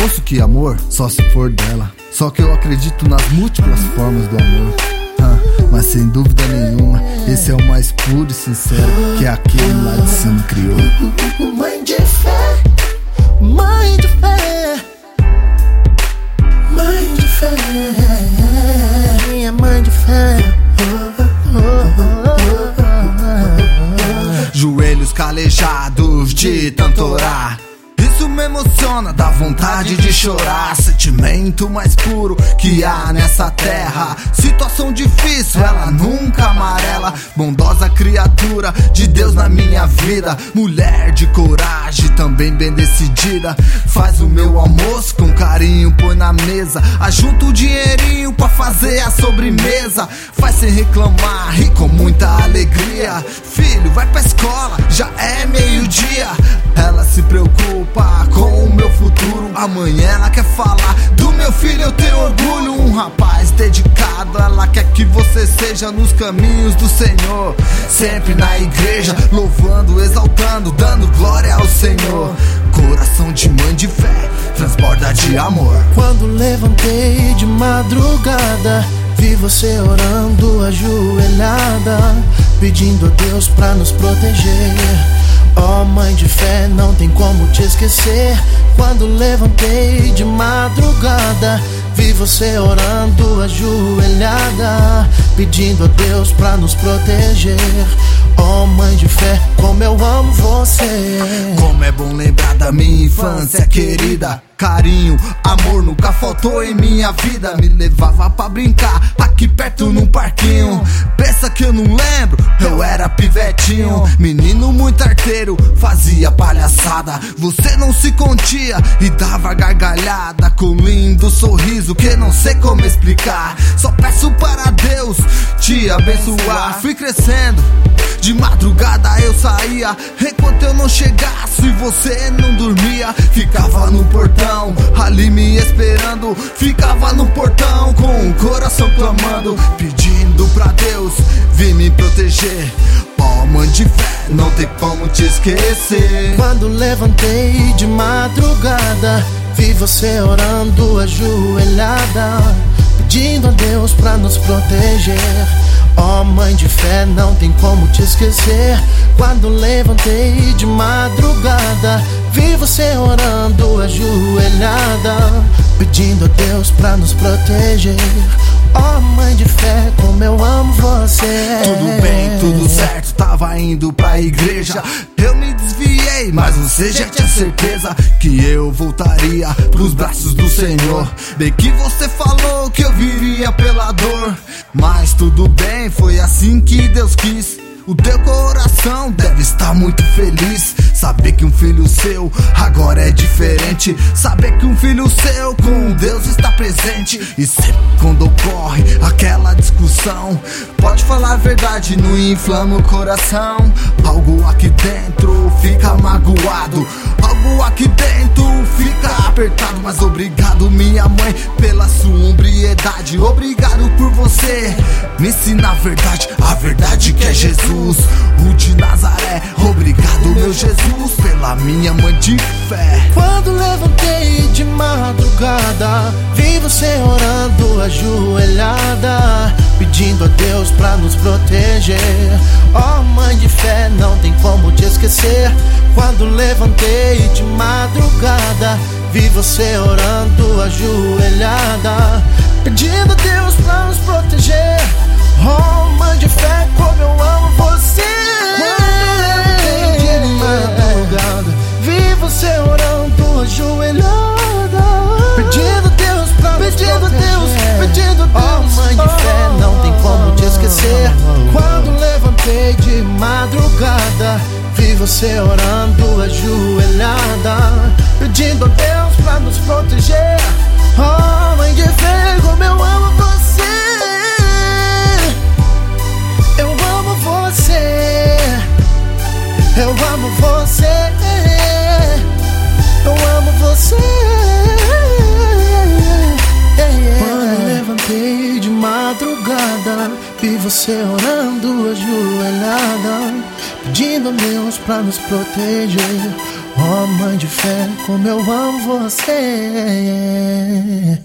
ouço que amor só se for dela. Só que eu acredito nas múltiplas formas do amor. Mas sem dúvida nenhuma, esse é o mais puro e sincero que aquele lá de cima criou. Mãe de fé, mãe de fé, mãe de fé, minha mãe de fé. Joelhos calejados de tanto orar, isso me emociona, dá vontade de chorar. Sentimento mais puro que há nessa terra. Situação difícil, ela nunca amarela. Bondosa criatura de Deus na minha vida. Mulher de coragem, também bem decidida. Faz o meu almoço com carinho, põe na mesa. Ajunta o dinheirinho pra fazer a sobremesa. Faz sem reclamar e com muita alegria. Filho, vai pra escola, já é meio-dia. Ela se preocupa com o meu futuro. Amanhã ela quer falar do meu filho, eu tenho orgulho. Um rapaz dedicado, ela quer que você seja nos caminhos do Senhor. Sempre na igreja, louvando, exaltando, dando glória ao Senhor. Coração de mãe de fé, transborda de amor. Quando levantei de madrugada, vi você orando ajoelhada, pedindo a Deus pra nos proteger. Oh, mãe de fé, não tem como te esquecer. Quando levantei de madrugada, vi você orando ajoelhada, pedindo a Deus pra nos proteger. Oh, mãe de fé, como eu amo você. Como é bom lembrar da minha infância querida. Carinho, amor nunca faltou em minha vida. Me levava pra brincar aqui perto num parquinho. Pensa que eu não lembro, eu era pivetinho. Menino muito arteiro, fazia palhaçada. Você não se contia e dava gargalhada, com lindo sorriso que não sei como explicar. Só peço para Deus te abençoar. Fui crescendo, de madrugada eu saía, enquanto eu não chegasse e você não dormia. Ficava no portão, ali me esperando. Ficava no portão com o coração clamando, pedindo pra Deus vir me proteger. Oh, mãe de fé, não tem como te esquecer. Quando levantei de madrugada, vi você orando ajoelhada, pedindo a Deus pra nos proteger. Oh, mãe de fé, não tem como te esquecer. Quando levantei de madrugada, vi você orando ajoelhada, pedindo a Deus pra nos proteger. Oh, mãe de fé, como eu amo você. Tudo bem, tudo certo, tava indo pra igreja. Eu me desviei, mas você já tinha certeza que eu voltaria pros braços do Senhor. Bem que você falou que eu viria pela dor, mas tudo bem, foi assim que Deus quis. O teu coração deve estar muito feliz. Saber que um filho seu agora é diferente. Saber que um filho seu com Deus está presente. E sempre quando ocorre aquela discussão, pode falar a verdade, não inflama o coração. Algo aqui dentro fica magoado, algo aqui dentro fica apertado. Mas obrigado, minha mãe, pela sua hombridade. Obrigado por você me ensinar a verdade que é Jesus, o de Nazaré. Obrigado, meu Jesus, pela minha mãe de fé. Quando levantei de madrugada, vi você orando ajoelhada, pedindo a Deus pra nos proteger. Oh, mãe de fé, não tem como te esquecer. Quando levantei de madrugada, vi você orando ajoelhada, pedindo a Deus pra nos proteger. Oh, mãe de fé, como eu amo você. Quando levantei de madrugada, vi você orando ajoelhada, pedindo a Deus pra nos proteger. Pedindo a Deus. Oh, mãe de fé, não tem como te esquecer. Quando levantei de madrugada, vi você orando ajoelhada, pedindo a Deus pra nos proteger. Oh, mãe de fé, como eu amo você. Eu amo você. Eu amo você. Eu amo você. Quando levantei de madrugada, vi você orando ajoelhada, pedindo a Deus pra nos proteger. Oh, mãe de fé, como eu amo você.